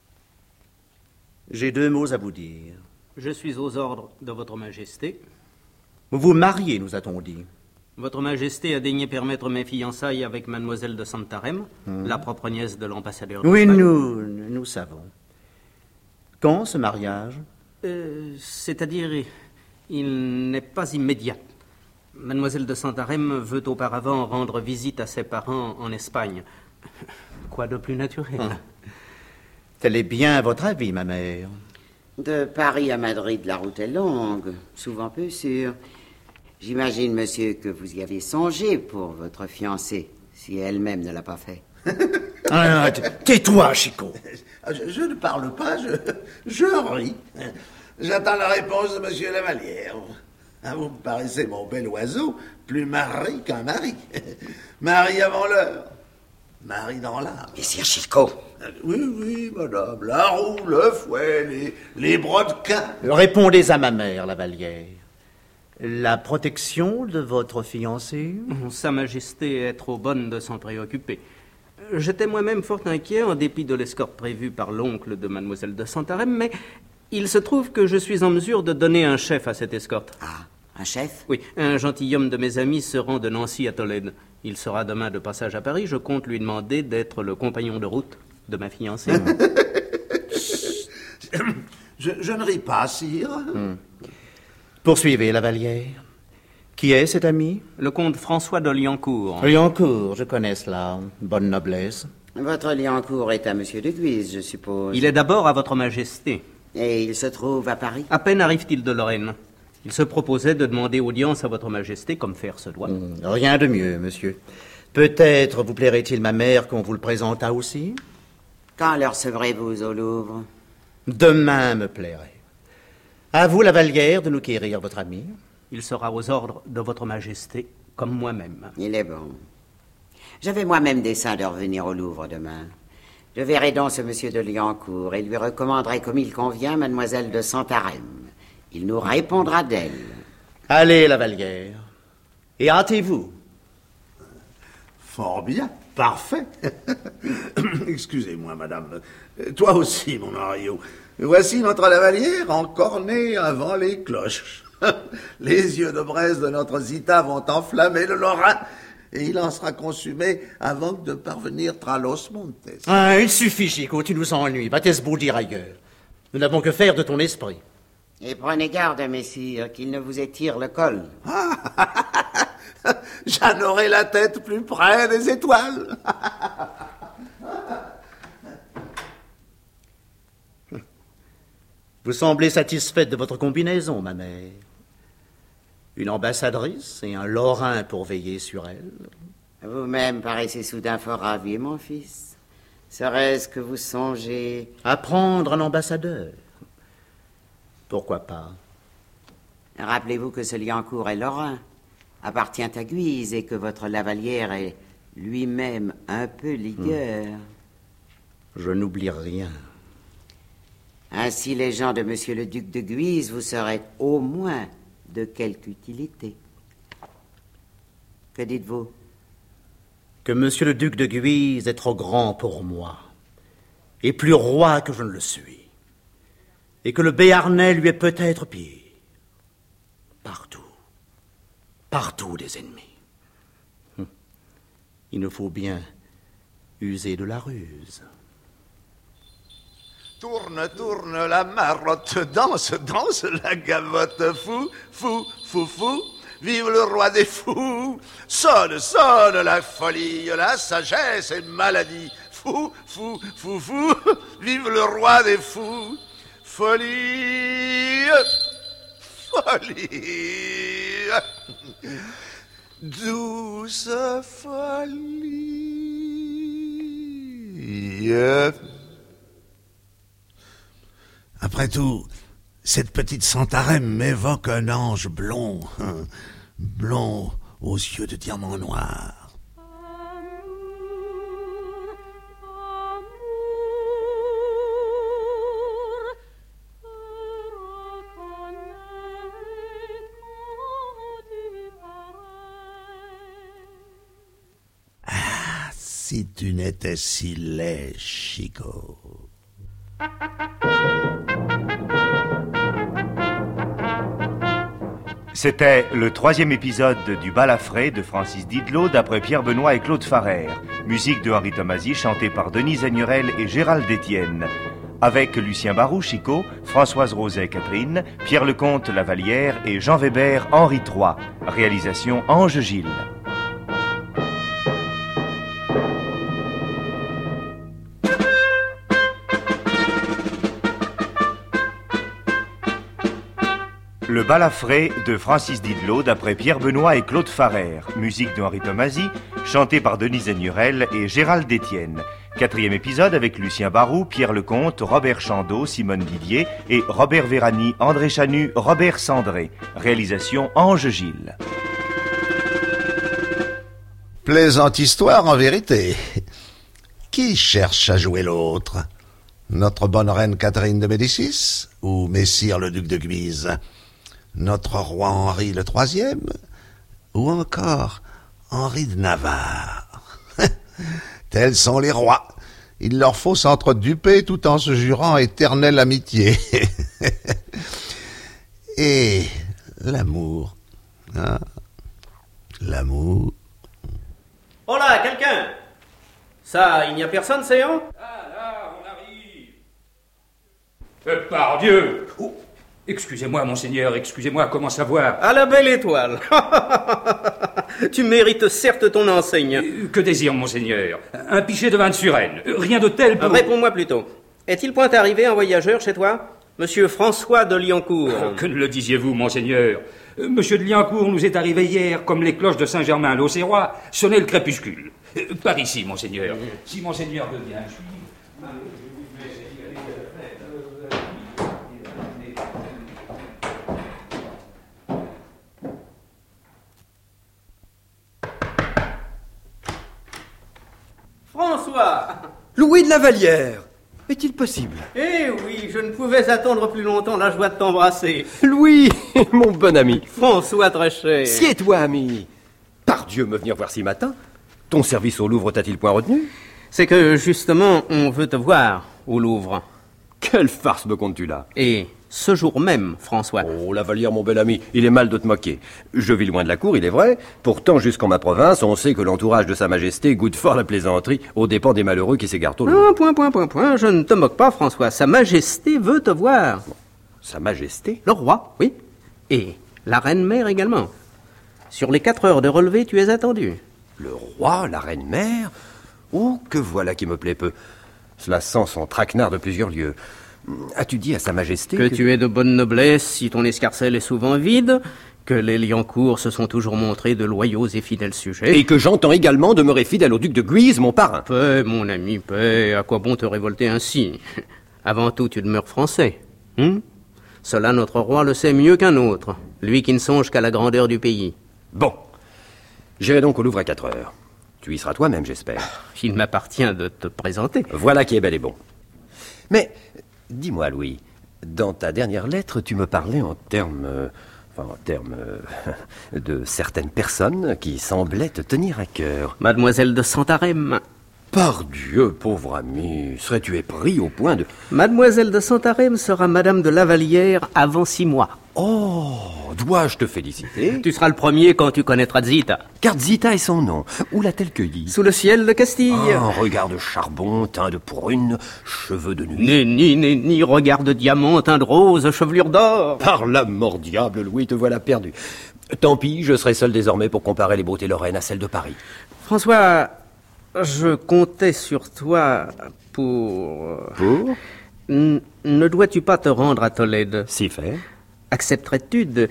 J'ai deux mots à vous dire. Je suis aux ordres de votre Majesté. Vous vous mariez, nous a-t-on dit. Votre Majesté a daigné permettre mes fiançailles avec Mademoiselle de Santarém, hmm. la propre nièce de l'ambassadeur Oui, d'Espagne. nous, nous savons. Quand ce mariage? euh, C'est-à-dire, il n'est pas immédiat. Mademoiselle de Santarém veut auparavant rendre visite à ses parents en Espagne. Quoi de plus naturel? Hum. Tel est bien votre avis, ma mère. De Paris à Madrid, la route est longue, souvent peu sûre. J'imagine, monsieur, que vous y avez songé pour votre fiancée, si elle-même ne l'a pas fait. Ah, tais-toi, Chico. Je, je ne parle pas, je, je ris. J'attends la réponse de monsieur Lavallière. Vous me paraissez, mon bel oiseau, plus mari qu'un mari. Mari avant l'heure, mari dans l'âme. Messire Chico. Oui, oui, madame, la roue, le fouet, les, les brodequins. Répondez à ma mère, la Vallière. La protection de votre fiancé? Sa Majesté est trop bonne de s'en préoccuper. J'étais moi-même fort inquiet en dépit de l'escorte prévue par l'oncle de Mademoiselle de Santarém, mais il se trouve que je suis en mesure de donner un chef à cette escorte. Ah, un chef? Oui, un gentilhomme de mes amis se rend de Nancy à Tolède. Il sera demain de passage à Paris. Je compte lui demander d'être le compagnon de route de ma fiancée. je, je ne ris pas, sire. Hmm. Poursuivez, la Vallière. Qui est cet ami? Le comte François de Liancourt. Liancourt, je connais cela. Bonne noblesse. Votre Liancourt est à Monsieur de Guise, je suppose. Il est d'abord à votre majesté. Et il se trouve à Paris? À peine arrive-t-il de Lorraine. Il se proposait de demander audience à votre majesté, comme faire se doit. Mmh, rien de mieux, monsieur. Peut-être vous plairait-il, ma mère, qu'on vous le présentât aussi? Quand le recevrez-vous au Louvre? Demain me plairait. À vous, la Vallière, de nous quérir votre ami. Il sera aux ordres de votre majesté, comme moi-même. Il est bon. J'avais moi-même dessein de revenir au Louvre demain. Je verrai donc ce monsieur de Liancourt et lui recommanderai comme il convient mademoiselle de Santarem. Il nous répondra d'elle. Allez, la Vallière. Et hâtez-vous. Fort bien, parfait. Excusez-moi, madame. Toi aussi, mon Henriot. Voici notre Lavalière encornée avant les cloches. Les yeux de braise de notre Zita vont enflammer le Lorrain, et il en sera consumé avant de parvenir tra Los Montes. Ah, il suffit, Chico, tu nous ennuies. Va t'es dire ailleurs. Nous n'avons que faire de ton esprit. Et prenez garde, messire, qu'il ne vous étire le col. J'en aurai la tête plus près des étoiles. Vous semblez satisfaite de votre combinaison, ma mère. Une ambassadrice et un Lorrain pour veiller sur elle. Vous-même paraissez soudain fort ravi, mon fils. Serait-ce que vous songez... à prendre un ambassadeur? Pourquoi pas? Rappelez-vous que ce Liancourt est Lorrain, appartient à Guise, et que votre Lavalière est lui-même un peu ligueur. Hmm. Je n'oublie rien. Ainsi, les gens de monsieur le duc de Guise vous seraient au moins de quelque utilité. Que dites-vous? Que monsieur le duc de Guise est trop grand pour moi, et plus roi que je ne le suis, et que le Béarnais lui est peut-être pire. Partout, partout des ennemis. Hum. Il nous faut bien user de la ruse. Tourne, tourne la marotte, danse, danse la gavotte, fou, fou, fou, fou, vive le roi des fous. Sonne, sonne la folie, la sagesse et maladie, fou, fou, fou, fou, vive le roi des fous. Folie, folie, douce folie. Après tout, cette petite Santarem m'évoque un ange blond, hein, blond aux yeux de diamant noir. Ah, si tu n'étais si laid, Chico. C'était le troisième épisode du Balafré de Francis Didelot d'après Pierre Benoît et Claude Farrer. Musique de Henri Tomasi chantée par Denise Agnerel et Gérald Estienne. Avec Lucien Barou, Chico, Françoise Roset, Catherine, Pierre Lecomte, Lavalière et Jean Weber, Henri trois. Réalisation Ange Gilles. Le Balafré de Francis Didelot d'après Pierre Benoît et Claude Farrer. Musique de Henri Tomasi, chantée par Denise Agnerel et Gérald Estienne. Quatrième épisode avec Lucien Barou, Pierre Lecomte, Robert Chandeau, Simone Didier et Robert Vérani, André Chanu, Robert Sandré. Réalisation Ange Gilles. Plaisante histoire en vérité. Qui cherche à jouer l'autre? Notre bonne reine Catherine de Médicis ou Messire le duc de Guise? Notre roi Henri le troisième ou encore Henri de Navarre? Tels sont les rois. Il leur faut s'entreduper tout en se jurant éternelle amitié. Et l'amour, hein? L'amour. Oh là, quelqu'un! Ça, il n'y a personne, Séant? Ah là, on arrive. Eh, par Dieu! Oh, Excusez-moi, monseigneur, excusez-moi, comment savoir? À la belle étoile. Tu mérites certes ton enseigne. Que désire, monseigneur? Un pichet de vin de Suresnes. Rien de tel pour... Réponds-moi plutôt. Est-il point arrivé un voyageur chez toi? Monsieur François de Liancourt. Que ne le disiez-vous, monseigneur? Monsieur de Liancourt nous est arrivé hier, comme les cloches de Saint-Germain-l'Auxerrois, sonner le crépuscule. Par ici, monseigneur. Si monseigneur veut bien suivre... François! Louis de la Vallière! Est-il possible? Eh oui, je ne pouvais attendre plus longtemps la joie de t'embrasser. Louis, mon bon ami. François très cher. Sieds-toi, ami. Par Dieu, me venir voir si matin. Ton service au Louvre t'a-t-il point retenu? C'est que, justement, on veut te voir au Louvre. Quelle farce me comptes-tu là? Et ce jour même, François. Oh, la Vallière, mon bel ami, il est mal de te moquer. Je vis loin de la cour, il est vrai. Pourtant, jusqu'en ma province, on sait que l'entourage de Sa Majesté goûte fort la plaisanterie aux dépens des malheureux qui s'égarent au Louvre. Ah, point, point, point, point, je ne te moque pas, François. Sa Majesté veut te voir. Sa Majesté? Le roi, oui. Et la reine-mère également. Sur les quatre heures de relevé, tu es attendu. Le roi, la reine-mère? Oh, que voilà qui me plaît peu. Cela sent son traquenard de plusieurs lieues. As-tu dit à Sa Majesté que, que tu es de bonne noblesse si ton escarcelle est souvent vide, que les Liancourt se sont toujours montrés de loyaux et fidèles sujets. Et que j'entends également demeurer fidèle au duc de Guise, mon parrain. Paix, mon ami, paix, à quoi bon te révolter ainsi? Avant tout, tu demeures français. Hein? Cela, notre roi le sait mieux qu'un autre, lui qui ne songe qu'à la grandeur du pays. Bon, j'irai donc au Louvre à quatre heures. Tu y seras toi-même, j'espère. Il m'appartient de te présenter. Voilà qui est bel et bon. Mais, dis-moi, Louis, dans ta dernière lettre, tu me parlais en termes... Euh, enfin, en termes... Euh, de certaines personnes qui semblaient te tenir à cœur. Mademoiselle de Santarém. Par Dieu, pauvre ami, serais-tu épris au point de... Mademoiselle de Santarém sera Madame de la Vallière avant six mois. Oh, dois-je te féliciter? Tu seras le premier quand tu connaîtras Zita. Car Zita est son nom. Où l'a-t-elle cueillie? Sous le ciel de Castille. Un regard de charbon, teint de prune, cheveux de nuit. Nenni, nenni, regard de diamant, teint de rose, chevelure d'or. Par la mort diable, Louis, te voilà perdu. Tant pis, je serai seul désormais pour comparer les beautés lorraines à celles de Paris. François, je comptais sur toi pour... Pour? N- ne dois-tu pas te rendre à Tolède? Si fait. Accepterais-tu de,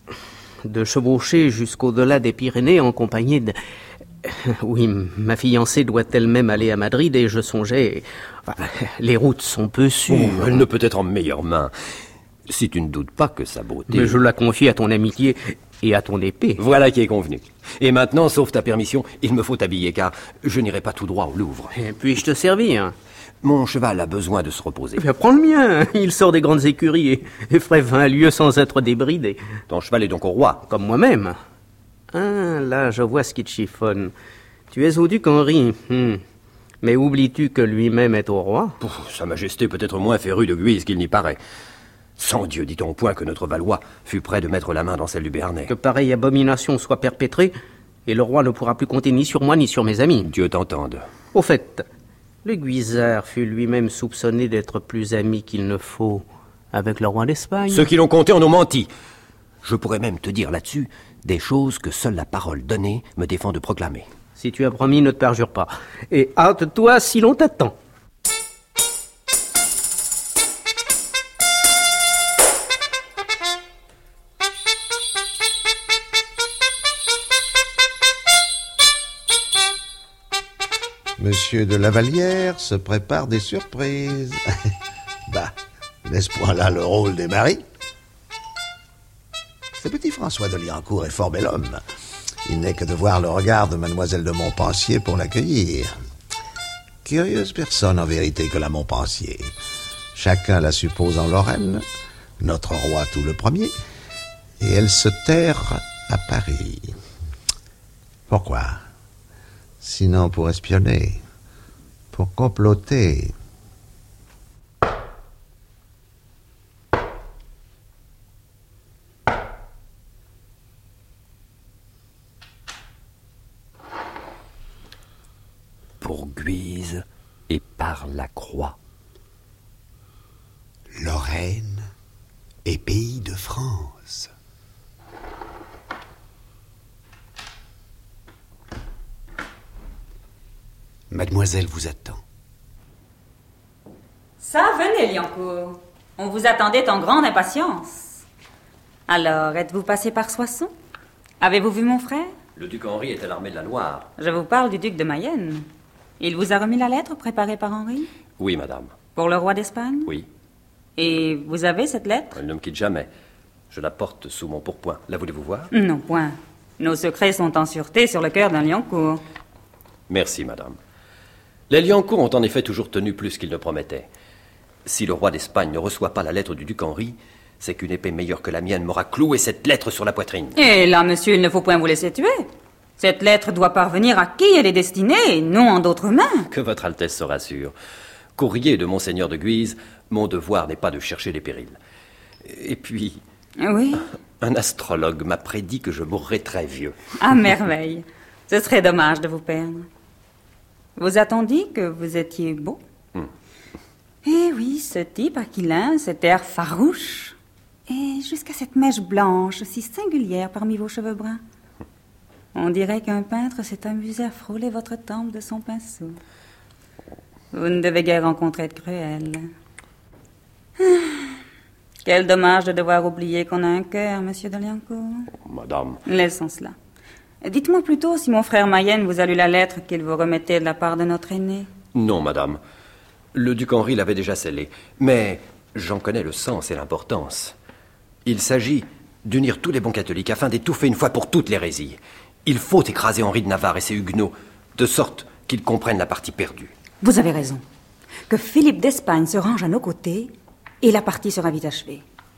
de chevaucher jusqu'au-delà des Pyrénées en compagnie de... Oui, ma fiancée doit elle-même aller à Madrid et je songeais... Enfin, les routes sont peu sûres. Oh, elle ne peut être en meilleure main. Si tu ne doutes pas que sa beauté... Mais je la confie à ton amitié et à ton épée. Voilà qui est convenu. Et maintenant, sauf ta permission, il me faut t'habiller car je n'irai pas tout droit au Louvre. Et puis-je te servir? Mon cheval a besoin de se reposer. Eh bien, prends le mien. Il sort des grandes écuries et, et ferait vingt lieues sans être débridé. Ton cheval est donc au roi. Comme moi-même. Ah, là, je vois ce qui te chiffonne. Tu es au duc Henri. Hum. Mais oublies-tu que lui-même est au roi? Pouf, Sa Majesté peut être moins féru de Guise qu'il n'y paraît. Sans Dieu, dit-on au point que notre Valois fut près de mettre la main dans celle du Béarnais. Que pareille abomination soit perpétrée, et le roi ne pourra plus compter ni sur moi ni sur mes amis. Dieu t'entende. Au fait, le Guisard fut lui-même soupçonné d'être plus ami qu'il ne faut avec le roi d'Espagne. Ceux qui l'ont compté en ont menti. Je pourrais même te dire là-dessus des choses que seule la parole donnée me défend de proclamer. Si tu as promis, ne te perjure pas. Et hâte-toi si l'on t'attend. Monsieur de la Vallière se prépare des surprises. Bah, n'est-ce point là le rôle des maris? Ce petit François de Liancourt est fort bel homme. Il n'est que de voir le regard de mademoiselle de Montpensier pour l'accueillir. Curieuse personne en vérité que la Montpensier. Chacun la suppose en Lorraine, notre roi tout le premier, et elle se terre à Paris. Pourquoi? Sinon pour espionner, pour comploter. Pour Guise et par la croix. Lorraine, et pays de France. Mademoiselle vous attend. Ça, venez, Liancourt. On vous attendait en grande impatience. Alors, êtes-vous passé par Soissons? Avez-vous vu mon frère? Le duc Henri est à l'armée de la Loire. Je vous parle du duc de Mayenne. Il vous a remis la lettre préparée par Henri? Oui, madame. Pour le roi d'Espagne? Oui. Et vous avez cette lettre? Elle ne me quitte jamais. Je la porte sous mon pourpoint. La voulez-vous voir? Non, point. Nos secrets sont en sûreté sur le cœur d'un Liancourt. Merci, madame. Les Liancourt ont en effet toujours tenu plus qu'ils ne promettaient. Si le roi d'Espagne ne reçoit pas la lettre du duc Henri, c'est qu'une épée meilleure que la mienne m'aura cloué cette lettre sur la poitrine. Et là, monsieur, il ne faut point vous laisser tuer. Cette lettre doit parvenir à qui elle est destinée, et non en d'autres mains. Que votre Altesse se rassure. Courrier de Monseigneur de Guise, mon devoir n'est pas de chercher les périls. Et puis... Oui? Un astrologue m'a prédit que je mourrais très vieux. À merveille. Ce serait dommage de vous perdre. Vous a-t-on dit que vous étiez beau? Hmm. Eh oui, ce type aquilin, cet air farouche, et jusqu'à cette mèche blanche si singulière parmi vos cheveux bruns. On dirait qu'un peintre s'est amusé à frôler votre tempe de son pinceau. Vous ne devez guère rencontrer de cruel. Ah, quel dommage de devoir oublier qu'on a un cœur, monsieur de Liancourt. Madame... Laissons cela. Dites-moi plutôt si mon frère Mayenne vous a lu la lettre qu'il vous remettait de la part de notre aîné. Non, madame. Le duc Henri l'avait déjà scellé. Mais j'en connais le sens et l'importance. Il s'agit d'unir tous les bons catholiques afin d'étouffer une fois pour toutes l'hérésie. Il faut écraser Henri de Navarre et ses huguenots, de sorte qu'ils comprennent la partie perdue. Vous avez raison. Que Philippe d'Espagne se range à nos côtés et la partie sera vite achevée.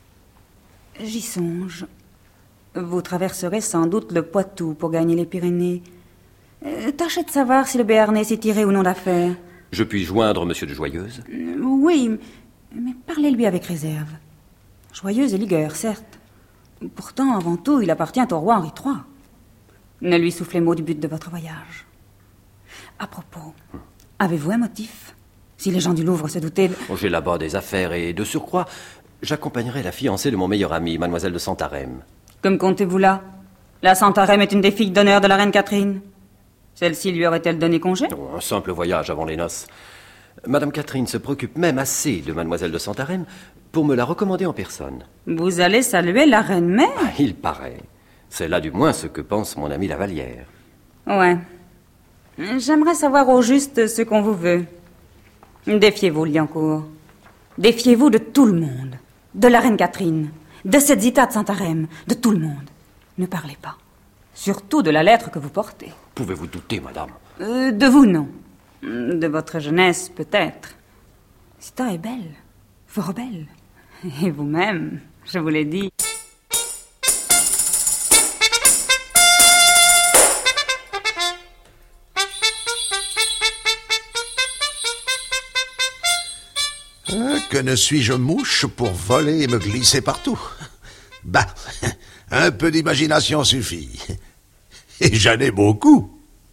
J'y songe. Vous traverserez sans doute le Poitou pour gagner les Pyrénées. Euh, tâchez de savoir si le Béarnais s'est tiré ou non d'affaire. Je puis joindre monsieur de Joyeuse? euh, Oui, mais parlez-lui avec réserve. Joyeuse est ligueur, certes. Pourtant, avant tout, il appartient au roi Henri trois. Ne lui soufflez mot du but de votre voyage. À propos, hum. avez-vous un motif? Si les gens du Louvre se doutaient de... Oh, j'ai là-bas des affaires et, de surcroît, j'accompagnerai la fiancée de mon meilleur ami, mademoiselle de Santarém. Que me comptez-vous là? La Santarém est une des filles d'honneur de la reine Catherine. Celle-ci lui aurait-elle donné congé? Oh, un simple voyage avant les noces. Madame Catherine se préoccupe même assez de mademoiselle de Santarém pour me la recommander en personne. Vous allez saluer la reine-mère? Ah, il paraît. C'est là du moins ce que pense mon ami Lavallière. Ouais. J'aimerais savoir au juste ce qu'on vous veut. Défiez-vous, Liancourt. Défiez-vous de tout le monde. De la reine Catherine, de cette Zita de Santarém, de tout le monde. Ne parlez pas. Surtout de la lettre que vous portez. Pouvez-vous douter, madame? euh, De vous, non. De votre jeunesse, peut-être. Zita est belle. Fort belle. Et vous-même, je vous l'ai dit. Ah, que ne suis-je mouche pour voler et me glisser partout? Bah, un peu d'imagination suffit. Et j'en ai beaucoup.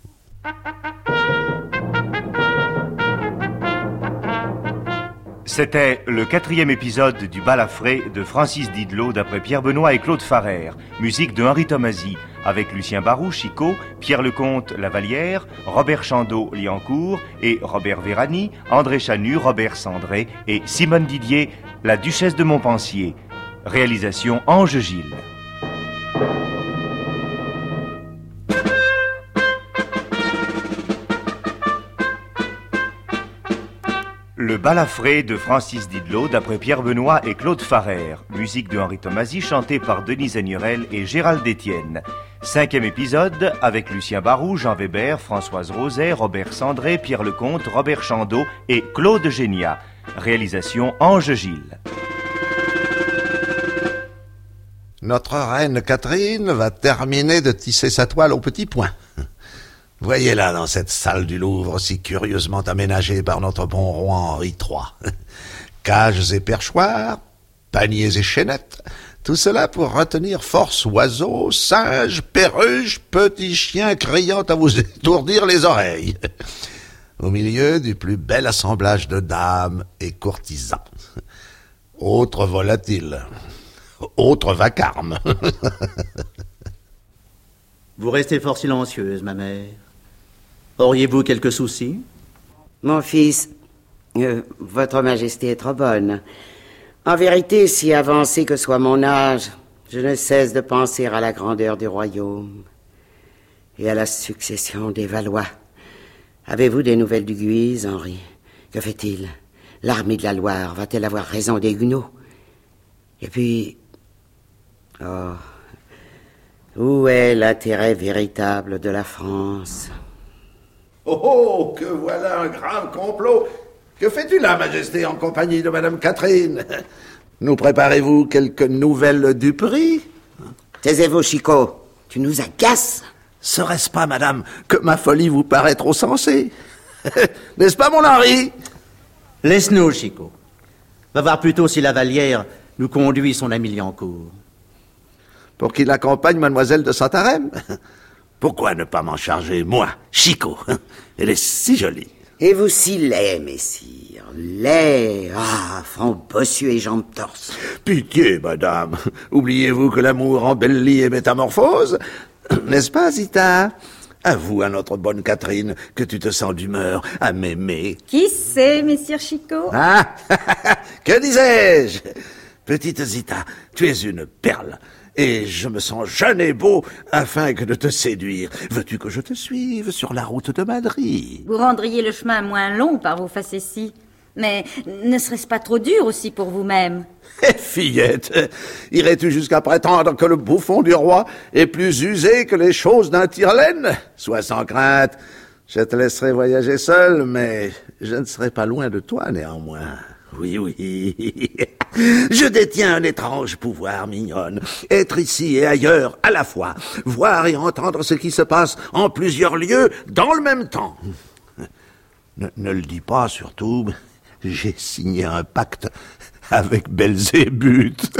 C'était le quatrième épisode du Balafré de Francis Didelot d'après Pierre Benoît et Claude Farrer. Musique de Henri Tomasi, avec Lucien Barou, Chicot, Pierre Lecomte, Lavallière, Robert Chandeau, Liancourt et Robert Vérani, André Chanu, Robert Sandré et Simone Didier, la duchesse de Montpensier. Réalisation Ange Gilles. Le Balafré de Francis Didelot d'après Pierre Benoît et Claude Farrer. Musique de Henri Tomasi chantée par Denise Agnerel et Gérald Etienne. Cinquième épisode avec Lucien Barou, Jean Weber, Françoise Roset, Robert Sandré, Pierre Lecomte, Robert Chandeau et Claude Génia. Réalisation Ange Gilles. Notre reine Catherine va terminer de tisser sa toile au petit point. Voyez-la dans cette salle du Louvre si curieusement aménagée par notre bon roi Henri trois. Cages et perchoirs, paniers et chaînettes, tout cela pour retenir force oiseaux, singes, perruches, petits chiens criant à vous étourdir les oreilles. Au milieu du plus bel assemblage de dames et courtisans. Autre volatile, Autre vacarme. Vous restez fort silencieuse, ma mère. Auriez-vous quelques soucis? Mon fils, euh, votre majesté est trop bonne. En vérité, si avancé que soit mon âge, je ne cesse de penser à la grandeur du royaume et à la succession des Valois. Avez-vous des nouvelles du Guise, Henri? Que fait-il? L'armée de la Loire va-t-elle avoir raison des Huguenots? Et puis... Oh... Où est l'intérêt véritable de la France? Oh, oh, que voilà un grave complot. Que fais-tu là, Majesté, en compagnie de Madame Catherine? Nous préparez-vous quelques nouvelles du prix? Taisez-vous, Chicot. Tu nous agaces. Serait-ce pas, Madame, que ma folie vous paraît trop sensée? N'est-ce pas, mon Henri? Laisse-nous, Chicot. Va voir plutôt si la Vallière nous conduit son ami Liancourt. Pour qu'il accompagne Mademoiselle de Santarem? Pourquoi ne pas m'en charger, moi, Chicot? Elle est si jolie. Et vous si laid, messire, laid. Ah, front bossu et jambes torses. Pitié, madame. Oubliez-vous que l'amour embellit et métamorphose? N'est-ce pas, Zita? Avoue à notre bonne Catherine que tu te sens d'humeur à m'aimer. Qui sait, messire Chicot? Ah, que disais-je? Petite Zita, tu es une perle. Et je me sens jeune et beau afin que de te séduire. Veux-tu que je te suive sur la route de Madrid? Vous rendriez le chemin moins long par vos facéties. Mais ne serait-ce pas trop dur aussi pour vous-même? Eh, fillette, irais-tu jusqu'à prétendre que le bouffon du roi est plus usé que les choses d'un tire-laine? Sois sans crainte, je te laisserai voyager seul, mais je ne serai pas loin de toi néanmoins. Oui, oui. Je détiens un étrange pouvoir, mignonne. Être ici et ailleurs à la fois. Voir et entendre ce qui se passe en plusieurs lieux dans le même temps. Ne, ne le dis pas, surtout. J'ai signé un pacte avec Belzébuth.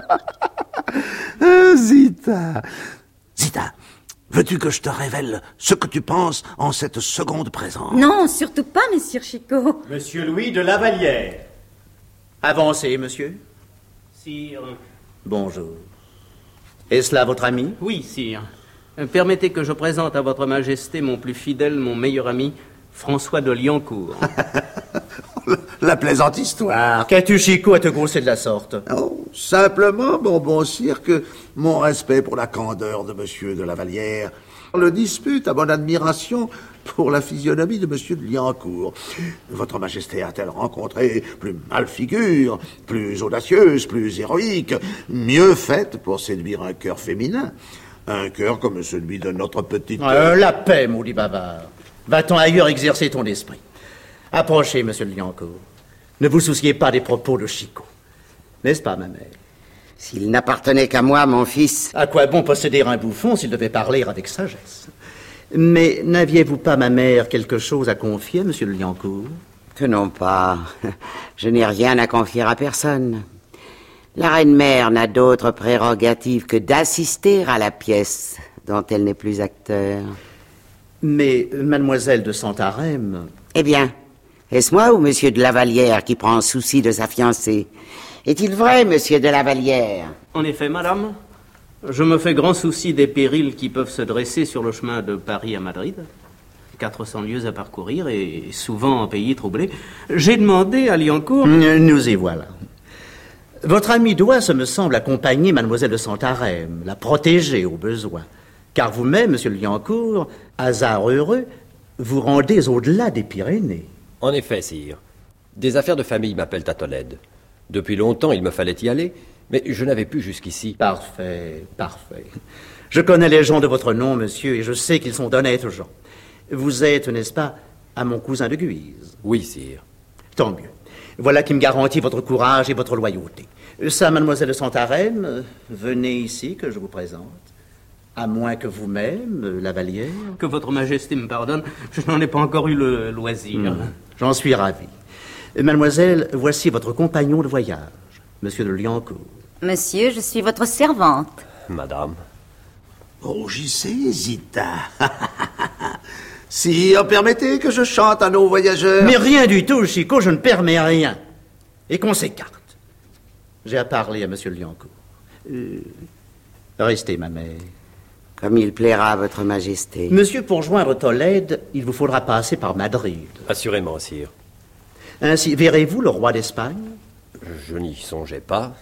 Zita. Zita, veux-tu que je te révèle ce que tu penses en cette seconde présence? Non, surtout pas, messire Chicot. Monsieur Louis de la Vallière. Avancez, monsieur. Sire. Bonjour. Est-ce là votre ami? Oui, sire. Euh, Permettez que je présente à votre majesté mon plus fidèle, mon meilleur ami, François de Liancourt. La plaisante histoire. Qu'as-tu, Chicot, à te grousser de la sorte? Oh, simplement, bon bon sire, que mon respect pour la candeur de monsieur de la Vallière le dispute à mon admiration pour la physionomie de monsieur de Liancourt. Votre majesté a-t-elle rencontré plus malfigure, plus audacieuse, plus héroïque, mieux faite pour séduire un cœur féminin? Un cœur comme celui de notre petite... Euh, la paix, maudit bavard. Va-t'en ailleurs exercer ton esprit. Approchez, monsieur de Liancourt. Ne vous souciez pas des propos de Chicot. N'est-ce pas, ma mère? S'il n'appartenait qu'à moi, mon fils... À quoi bon posséder un bouffon s'il devait parler avec sagesse? Mais n'aviez-vous pas, ma mère, quelque chose à confier, monsieur de Liancourt? Que non pas. Je n'ai rien à confier à personne. La reine-mère n'a d'autre prérogative que d'assister à la pièce dont elle n'est plus acteur. Mais mademoiselle de Santarem... Eh bien, est-ce moi ou monsieur de la Vallière qui prend souci de sa fiancée? Est-il vrai, monsieur de la Vallière? En effet, madame, je me fais grand souci des périls qui peuvent se dresser sur le chemin de Paris à Madrid. quatre cents lieues à parcourir et souvent en pays troublé. J'ai demandé à Liancourt... Nous y voilà. Votre ami doit, ce me semble, accompagner mademoiselle de Santarem, la protéger au besoin. Car vous-même, monsieur Liancourt, hasard heureux, vous rendez au-delà des Pyrénées. En effet, sire. Des affaires de famille m'appellent à Tolède. Depuis longtemps, il me fallait y aller, mais je n'avais pu jusqu'ici. Parfait, parfait. Je connais les gens de votre nom, monsieur, et je sais qu'ils sont d'honnêtes gens. Vous êtes, n'est-ce pas, à mon cousin de Guise? Oui, sire. Tant mieux. Voilà qui me garantit votre courage et votre loyauté. Ça, mademoiselle de Santarem, venez ici que je vous présente. À moins que vous-même, la Vallière... Que votre majesté me pardonne, je n'en ai pas encore eu le loisir. Mmh. J'en suis ravi. Mademoiselle, voici votre compagnon de voyage, monsieur de Liancourt. Monsieur, je suis votre servante. Madame. Rougissez, Zita. Sire, permettez que je chante à nos voyageurs. Mais rien du tout, Chicot, je ne permets rien. Et qu'on s'écarte. J'ai à parler à monsieur de Liancourt. Euh, restez, ma mère. Comme il plaira à votre majesté. Monsieur, pour joindre Tolède, il vous faudra passer par Madrid. Assurément, sire. Ainsi, verrez-vous le roi d'Espagne? Je n'y songeais pas.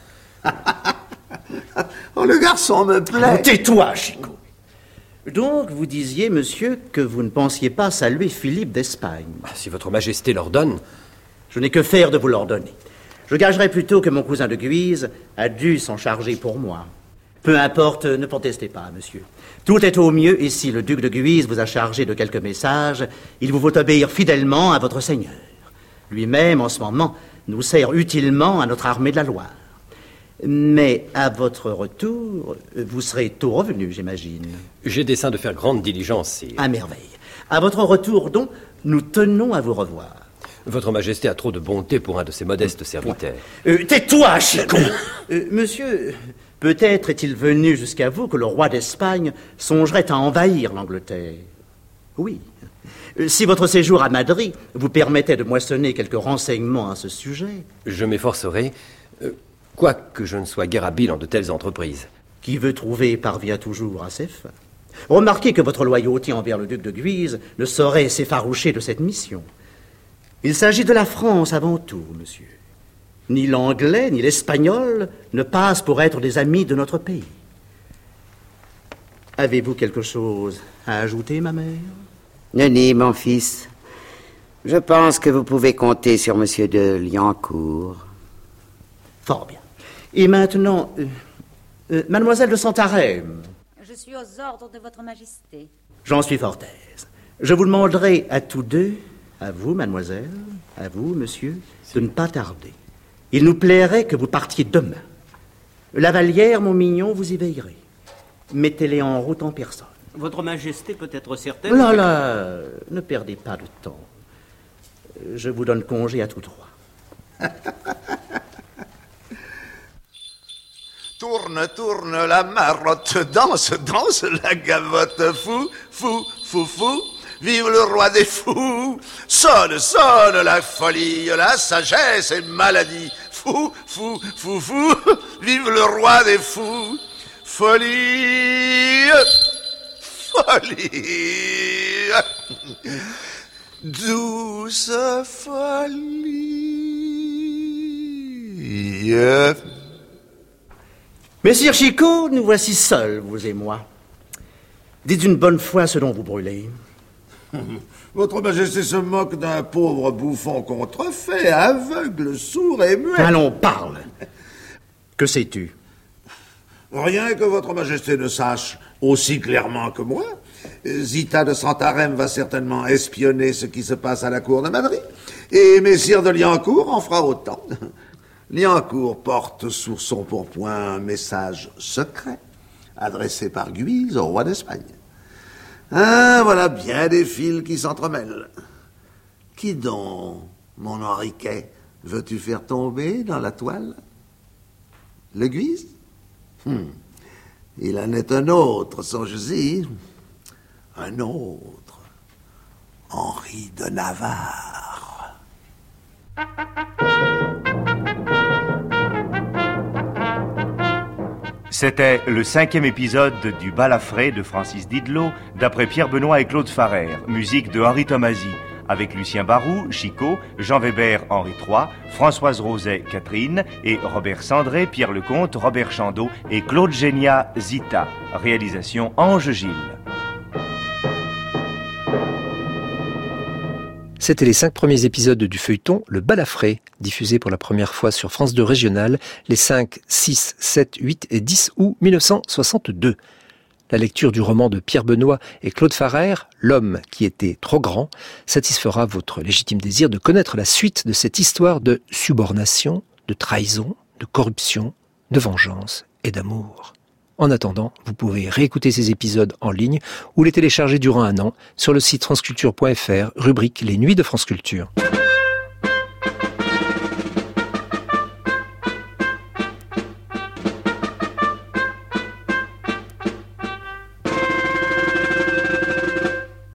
Oh, le garçon me plaît. Tais-toi, Chico. Donc, vous disiez, monsieur, que vous ne pensiez pas saluer Philippe d'Espagne. Si votre majesté l'ordonne. Je n'ai que faire de vous l'ordonner. Je gagerais plutôt que mon cousin de Guise a dû s'en charger pour moi. Peu importe, ne protestez pas, monsieur. Tout est au mieux, et si le duc de Guise vous a chargé de quelques messages, il vous faut obéir fidèlement à votre seigneur. Lui-même, en ce moment, nous sert utilement à notre armée de la Loire. Mais à votre retour, vous serez tôt revenu, j'imagine. J'ai dessein de faire grande diligence, sire. À merveille. À votre retour, donc, nous tenons à vous revoir. Votre majesté a trop de bonté pour un de ses modestes serviteurs. Euh, tais-toi, Chico. euh, Monsieur, peut-être est-il venu jusqu'à vous que le roi d'Espagne songerait à envahir l'Angleterre. Oui. Euh, si votre séjour à Madrid vous permettait de moissonner quelques renseignements à ce sujet... Je m'efforcerai, euh, quoique je ne sois guère habile en de telles entreprises. Qui veut trouver parvient toujours à ses fins. Remarquez que votre loyauté envers le duc de Guise ne saurait s'effaroucher de cette mission. Il s'agit de la France avant tout, monsieur. Ni l'anglais, ni l'espagnol ne passent pour être des amis de notre pays. Avez-vous quelque chose à ajouter, ma mère? Nenni, mon fils, je pense que vous pouvez compter sur monsieur de Liancourt. Fort bien. Et maintenant, euh, euh, mademoiselle de Santarém. Je suis aux ordres de votre majesté. J'en suis fort aise. Je vous demanderai à tous deux, à vous, mademoiselle, à vous, monsieur, de ne pas tarder. Il nous plairait que vous partiez demain. Lavalière, mon mignon, vous y veillerez. Mettez-les en route en personne. Votre majesté peut être certaine... Là, là, ne perdez pas de temps. Je vous donne congé à tous trois. Tourne, tourne la marotte, danse, danse la gavotte, fou, fou, fou, fou. Vive le roi des fous! Sonne, sonne la folie, la sagesse et maladie. Fou, fou, fou, fou! Vive le roi des fous! Folie! Folie! Douce folie! Messire Chicot, nous voici seuls, vous et moi. Dites une bonne fois ce dont vous brûlez. Votre majesté se moque d'un pauvre bouffon contrefait, aveugle, sourd et muet. Allons, parle. Que sais-tu? Rien que votre majesté ne sache aussi clairement que moi. Zita de Santarém va certainement espionner ce qui se passe à la cour de Madrid, et messire de Liancourt en fera autant. Liancourt porte sous son pourpoint un message secret, adressé par Guise au roi d'Espagne. Ah, voilà bien des fils qui s'entremêlent. Qui donc, mon Henriquet, veux-tu faire tomber dans la toile? Le Guise? Hum. Il en est un autre, songe-y. Un autre. Henri de Navarre. C'était le cinquième épisode du Balafré de Francis Didelot, d'après Pierre Benoît et Claude Farrer, musique de Henri Tomasi, avec Lucien Barou, Chico, Jean Weber, Henri trois, Françoise Roset, Catherine, et Robert Sandré, Pierre Lecomte, Robert Chandot et Claude Génia, Zita. Réalisation Ange Gilles. C'était les cinq premiers épisodes du feuilleton Le Balafré, diffusé pour la première fois sur France deux Régional les cinq, six, sept, huit et dix août mille neuf cent soixante-deux. La lecture du roman de Pierre Benoît et Claude Farrer, L'homme qui était trop grand, satisfera votre légitime désir de connaître la suite de cette histoire de subornation, de trahison, de corruption, de vengeance et d'amour. En attendant, vous pouvez réécouter ces épisodes en ligne ou les télécharger durant un an sur le site franceculture point f r, rubrique Les Nuits de France Culture.